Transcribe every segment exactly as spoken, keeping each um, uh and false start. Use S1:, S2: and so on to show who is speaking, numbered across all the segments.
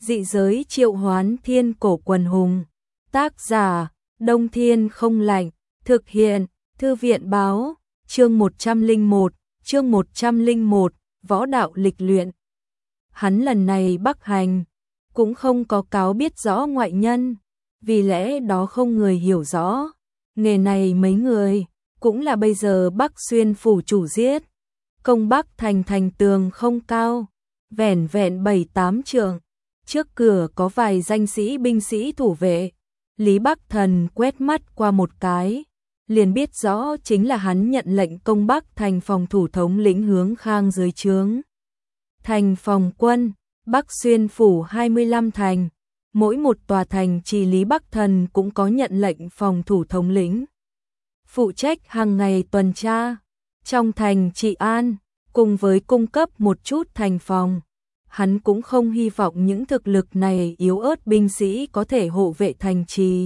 S1: Dị giới triệu hoán thiên cổ quần hùng. Tác giả, Đông Thiên không lạnh. Thực hiện, Thư viện báo, chương một trăm lẻ một, chương một trăm lẻ một, võ đạo lịch luyện. Hắn lần này bắc hành, cũng không có cáo biết rõ ngoại nhân, vì lẽ đó không người hiểu rõ. Nghề này mấy người, cũng là bây giờ Bắc Xuyên phủ chủ giết. Công Bắc thành thành tường không cao, vẻn vẹn bảy tám trượng. Trước cửa có vài danh sĩ binh sĩ thủ vệ. Lý Bắc Thần quét mắt qua một cái, liền biết rõ chính là hắn nhận lệnh Công Bắc thành phòng thủ thống lĩnh Hướng Khang dưới trướng. Thành phòng quân, Bắc Xuyên phủ hai mươi lăm thành, mỗi một tòa thành chỉ Lý Bắc Thần cũng có nhận lệnh phòng thủ thống lĩnh. Phụ trách hàng ngày tuần tra, trong thành trị an, cùng với cung cấp một chút thành phòng. Hắn cũng không hy vọng những thực lực này yếu ớt binh sĩ có thể hộ vệ thành trì.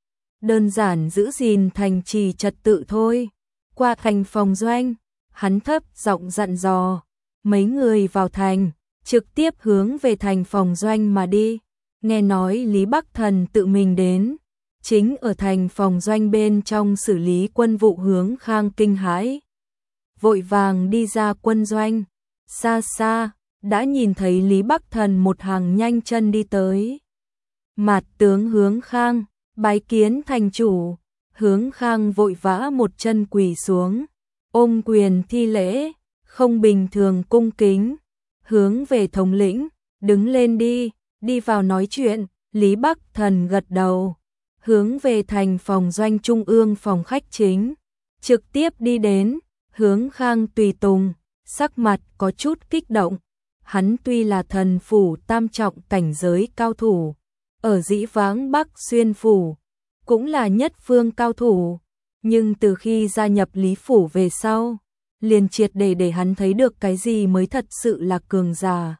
S1: Đơn giản giữ gìn thành trì trật tự thôi. Qua thành phòng doanh, hắn thấp giọng dặn dò. Mấy người vào thành, trực tiếp hướng về thành phòng doanh mà đi. Nghe nói Lý Bắc Thần tự mình đến, chính ở thành phòng doanh bên trong xử lý quân vụ. Hướng Khang kinh hãi, vội vàng đi ra quân doanh. Xa xa, đã nhìn thấy Lý Bắc Thần một hàng nhanh chân đi tới. Mạt tướng Hướng Khang, bái kiến thành chủ. Hướng Khang vội vã một chân quỳ xuống, ôm quyền thi lễ, không bình thường cung kính. Hướng về thống lĩnh, đứng lên đi, đi vào nói chuyện. Lý Bắc Thần gật đầu, hướng về thành phòng doanh trung ương phòng khách chính, trực tiếp đi đến. Hướng Khang tùy tùng, sắc mặt có chút kích động. Hắn tuy là thần phủ tam trọng cảnh giới cao thủ, ở dĩ vãng Bắc Xuyên phủ, cũng là nhất phương cao thủ, nhưng từ khi gia nhập Lý phủ về sau, liền triệt để để hắn thấy được cái gì mới thật sự là cường giả.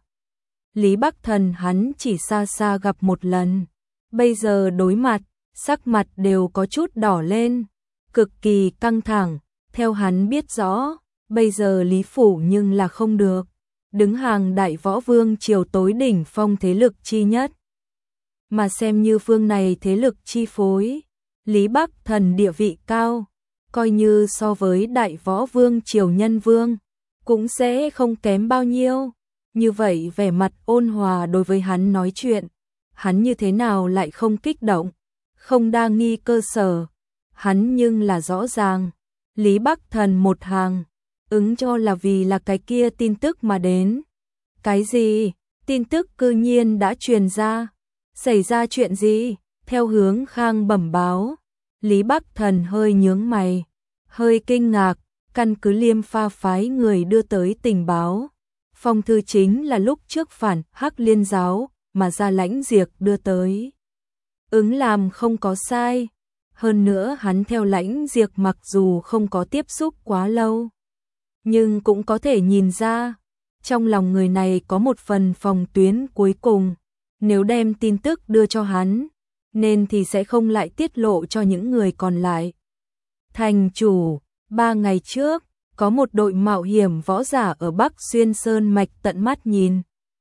S1: Lý Bắc Thần hắn chỉ xa xa gặp một lần, bây giờ đối mặt, sắc mặt đều có chút đỏ lên, cực kỳ căng thẳng. Theo hắn biết rõ, bây giờ Lý phủ nhưng là không được, đứng hàng đại võ vương triều tối đỉnh phong thế lực chi nhất. Mà xem như phương này thế lực chi phối, Lý Bắc Thần địa vị cao, coi như so với đại võ vương triều nhân vương, cũng sẽ không kém bao nhiêu. Như vậy vẻ mặt ôn hòa đối với hắn nói chuyện, hắn như thế nào lại không kích động, không đa nghi cơ sở. Hắn nhưng là rõ ràng, Lý Bắc Thần một hàng, ứng cho là vì là cái kia tin tức mà đến. Cái gì? Tin tức cư nhiên đã truyền ra. Xảy ra chuyện gì? Theo Hướng Khang bẩm báo, Lý Bắc Thần hơi nhướng mày, hơi kinh ngạc. Căn cứ Liêm Pha phái người đưa tới tình báo, phong thư chính là lúc trước phản Hắc Liên giáo mà Gia Lãnh Diệp đưa tới. Ứng làm không có sai. Hơn nữa hắn theo Lãnh Diệp mặc dù không có tiếp xúc quá lâu, nhưng cũng có thể nhìn ra, trong lòng người này có một phần phòng tuyến cuối cùng. Nếu đem tin tức đưa cho hắn, nên thì sẽ không lại tiết lộ cho những người còn lại. Thành chủ, ba ngày trước, có một đội mạo hiểm võ giả ở Bắc Xuyên Sơn Mạch tận mắt nhìn.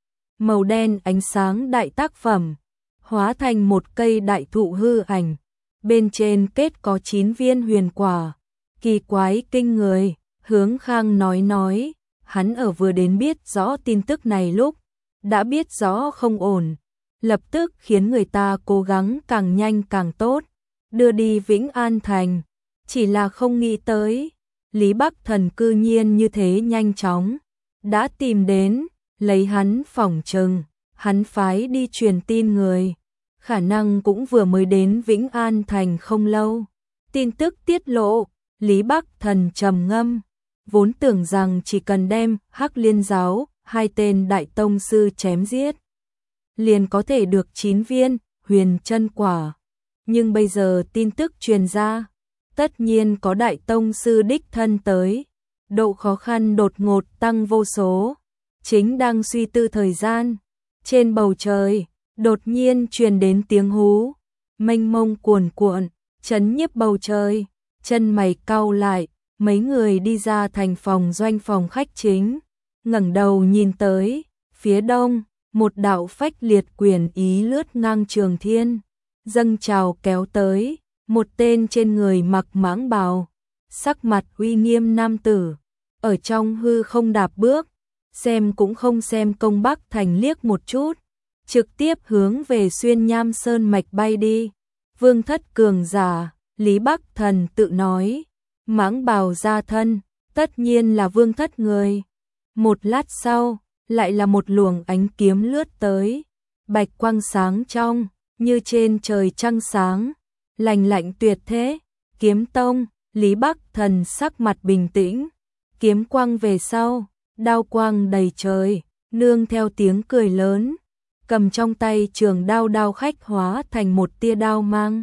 S1: Màu đen ánh sáng đại tác phẩm, hóa thành một cây đại thụ hư ảnh. Bên trên kết có chín viên huyền quả, kỳ quái kinh người. Hướng Khang nói nói, hắn ở vừa đến biết rõ tin tức này lúc, đã biết rõ không ổn, lập tức khiến người ta cố gắng càng nhanh càng tốt, đưa đi Vĩnh An Thành. Chỉ là không nghĩ tới, Lý Bắc Thần cư nhiên như thế nhanh chóng, đã tìm đến, lấy hắn phỏng chừng, hắn phái đi truyền tin người. Khả năng cũng vừa mới đến Vĩnh An Thành không lâu. Tin tức tiết lộ, Lý Bắc Thần trầm ngâm, vốn tưởng rằng chỉ cần đem Hắc Liên giáo, hai tên đại tông sư chém giết, liền có thể được chín viên huyền chân quả. Nhưng bây giờ tin tức truyền ra, tất nhiên có đại tông sư đích thân tới, độ khó khăn đột ngột tăng vô số. Chính đang suy tư thời gian, trên bầu trời đột nhiên truyền đến tiếng hú, mênh mông cuồn cuộn, chấn nhiếp bầu trời. Chân mày cau lại, mấy người đi ra thành phòng doanh phòng khách chính, ngẩng đầu nhìn tới, phía đông, một đạo phách liệt quyền ý lướt ngang trường thiên, dâng trào kéo tới, một tên trên người mặc mãng bào, sắc mặt uy nghiêm nam tử, ở trong hư không đạp bước, xem cũng không xem Công Bắc Thành liếc một chút, trực tiếp hướng về Xuyên Nham Sơn mạch bay đi. Vương thất cường giả, Lý Bắc Thần tự nói, mãng bào ra thân, tất nhiên là vương thất người. Một lát sau, lại là một luồng ánh kiếm lướt tới, bạch quang sáng trong, như trên trời trăng sáng, lành lạnh tuyệt thế. Kiếm tông, Lý Bắc Thần sắc mặt bình tĩnh, kiếm quang về sau, đao quang đầy trời, nương theo tiếng cười lớn, cầm trong tay trường đao, đao khách hóa thành một tia đao mang,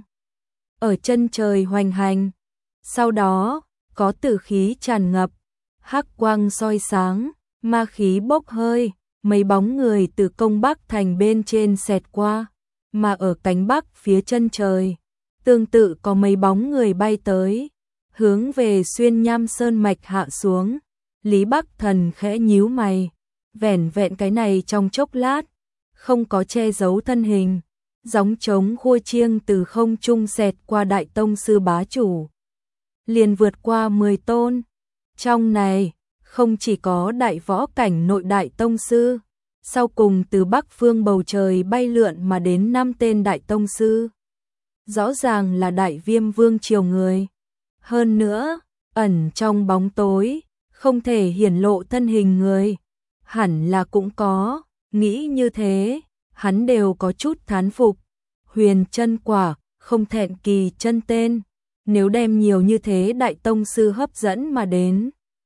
S1: ở chân trời hoành hành. Sau đó, có tử khí tràn ngập, hắc quang soi sáng, ma khí bốc hơi, mấy bóng người từ Công Bắc Thành bên trên xẹt qua, mà ở cánh bắc phía chân trời, tương tự có mấy bóng người bay tới, hướng về Xuyên Nham Sơn mạch hạ xuống. Lý Bắc Thần khẽ nhíu mày, vẻn vẹn cái này trong chốc lát, không có che giấu thân hình, gióng trống khua chiêng từ không trung xẹt qua đại tông sư bá chủ, liền vượt qua mười tôn. Trong này, không chỉ có đại võ cảnh nội đại tông sư, sau cùng từ bắc phương bầu trời bay lượn mà đến năm tên đại tông sư. Rõ ràng là đại viêm vương triều người. Hơn nữa, ẩn trong bóng tối, không thể hiển lộ thân hình người, hẳn là cũng có. Nghĩ như thế, hắn đều có chút thán phục. Huyền chân quả, không thẹn kỳ chân tên, nếu đem nhiều như thế đại tông sư hấp dẫn mà đến.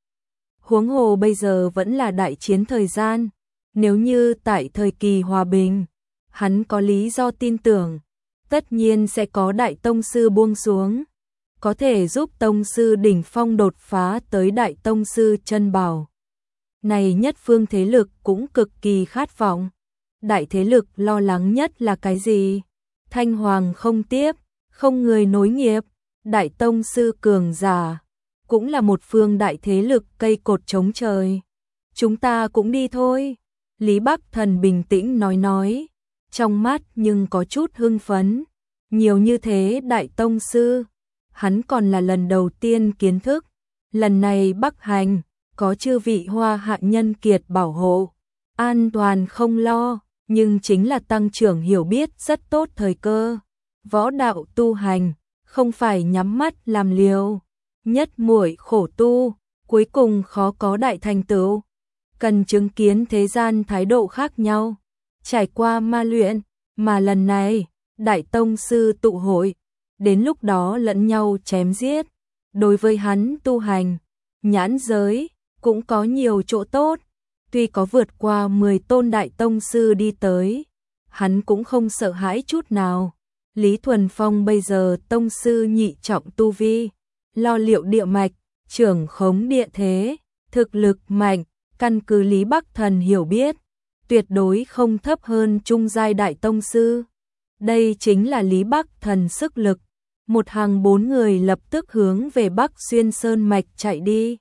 S1: Huống hồ bây giờ vẫn là đại chiến thời gian, nếu như tại thời kỳ hòa bình, hắn có lý do tin tưởng, tất nhiên sẽ có đại tông sư buông xuống, có thể giúp tông sư đỉnh phong đột phá tới đại tông sư chân bảo. Này nhất phương thế lực cũng cực kỳ khát vọng. Đại thế lực lo lắng nhất là cái gì? Thanh Hoàng không tiếp, không người nối nghiệp, đại tông sư cường giả, cũng là một phương đại thế lực cây cột chống trời. Chúng ta cũng đi thôi. Lý Bắc Thần bình tĩnh nói nói, trong mắt nhưng có chút hưng phấn. Nhiều như thế đại tông sư, hắn còn là lần đầu tiên kiến thức. Lần này Bắc hành, có chư vị Hoa Hạ nhân kiệt bảo hộ, an toàn không lo, nhưng chính là tăng trưởng hiểu biết rất tốt thời cơ. Võ đạo tu hành, không phải nhắm mắt làm liều, nhất muội khổ tu, cuối cùng khó có đại thành tựu. Cần chứng kiến thế gian thái độ khác nhau, trải qua ma luyện, mà lần này, đại tông sư tụ hội, đến lúc đó lẫn nhau chém giết. Đối với hắn tu hành, nhãn giới, cũng có nhiều chỗ tốt. Tuy có vượt qua mười tôn đại tông sư đi tới, hắn cũng không sợ hãi chút nào. Lý Thuần Phong bây giờ tông sư nhị trọng tu vi, lo liệu địa mạch, trưởng khống địa thế, thực lực mạnh, căn cứ Lý Bắc Thần hiểu biết, tuyệt đối không thấp hơn trung giai đại tông sư. Đây chính là Lý Bắc Thần sức lực. Một hàng bốn người lập tức hướng về Bắc Xuyên Sơn mạch chạy đi.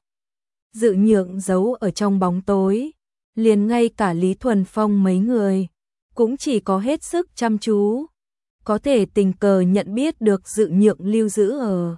S1: Dự Nhượng giấu ở trong bóng tối, liền ngay cả Lý Thuần Phong mấy người cũng chỉ có hết sức chăm chú, có thể tình cờ nhận biết được Dự Nhượng lưu giữ ở.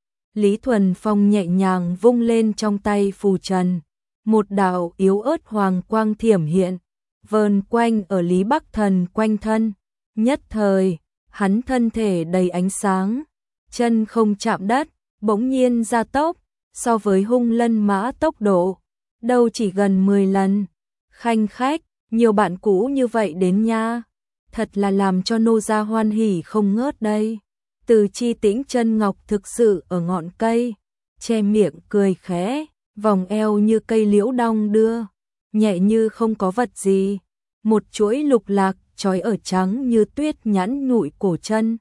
S1: Lý Thuần Phong nhẹ nhàng vung lên trong tay phù trần, một đạo yếu ớt hoàng quang thiểm hiện, vờn quanh ở Lý Bắc Thần quanh thân. Nhất thời, hắn thân thể đầy ánh sáng, chân không chạm đất, bỗng nhiên gia tốc, so với hung lân mã tốc độ, đâu chỉ gần mười lần. Khanh khách, nhiều bạn cũ như vậy đến nha, thật là làm cho nô gia hoan hỉ không ngớt đây. Từ Chi Tĩnh chân ngọc thực sự ở ngọn cây, che miệng cười khẽ, vòng eo như cây liễu đong đưa, nhẹ như không có vật gì. Một chuỗi lục lạc trói ở trắng như tuyết nhẵn nhụi cổ chân.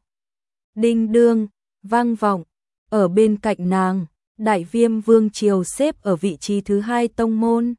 S1: Đinh đương, vang vọng, ở bên cạnh nàng, Đại Viêm Vương triều xếp ở vị trí thứ hai tông môn.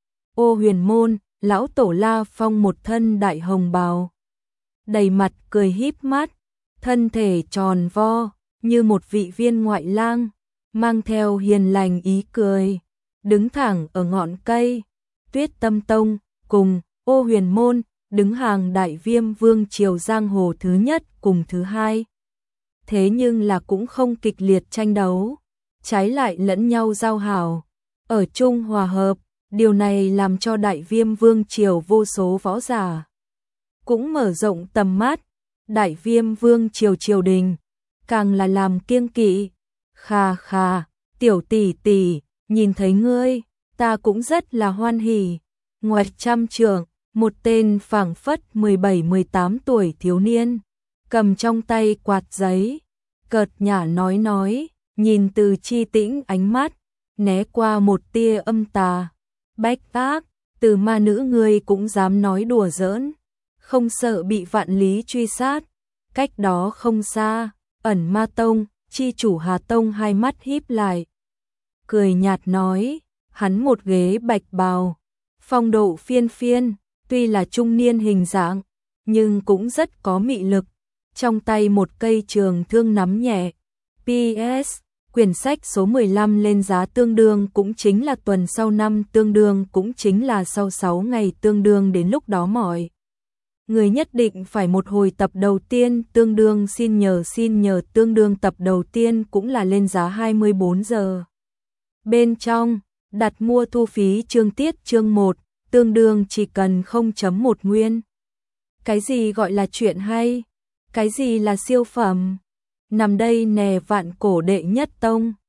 S1: Ô Huyền môn, lão tổ La Phong một thân đại hồng bào, đầy mặt cười híp mắt, thân thể tròn vo như một vị viên ngoại lang, mang theo hiền lành ý cười, đứng thẳng ở ngọn cây. Tuyết Tâm Tông cùng Ô Huyền môn đứng hàng Đại Viêm Vương triều giang hồ thứ nhất cùng thứ hai. Thế nhưng là cũng không kịch liệt tranh đấu, trái lại lẫn nhau giao hảo, ở chung hòa hợp, điều này làm cho Đại Viêm Vương triều vô số võ giả cũng mở rộng tầm mắt. Đại Viêm Vương triều triều đình càng là làm kiêng kỵ. Khà khà, tiểu tỷ tỷ, nhìn thấy ngươi, ta cũng rất là hoan hỉ. Ngoài trăm trượng, một tên phảng phất mười bảy mười tám tuổi thiếu niên, cầm trong tay quạt giấy, cợt nhả nói nói, nhìn Từ Chi Tĩnh ánh mắt, né qua một tia âm tà. Bách tác, Từ ma nữ ngươi cũng dám nói đùa giỡn, không sợ bị vạn lý truy sát. Cách đó không xa, Ẩn Ma Tông, chi chủ Hà Tông hai mắt híp lại, cười nhạt nói, hắn một ghế bạch bào, phong độ phiên phiên, tuy là trung niên hình dạng, nhưng cũng rất có mị lực, trong tay một cây trường thương nắm nhẹ. pê ét, quyển sách số mười lăm lên giá tương đương cũng chính là tuần sau năm tương đương cũng chính là sau sáu ngày tương đương, đến lúc đó mọi người nhất định phải một hồi tập đầu tiên tương đương xin nhờ xin nhờ tương đương tập đầu tiên cũng là lên giá hai mươi bốn giờ. Bên trong, đặt mua thu phí chương tiết chương một, tương đương chỉ cần không phẩy một nguyên. Cái gì gọi là chuyện hay? Cái gì là siêu phẩm? Nằm đây nè vạn cổ đệ nhất tông.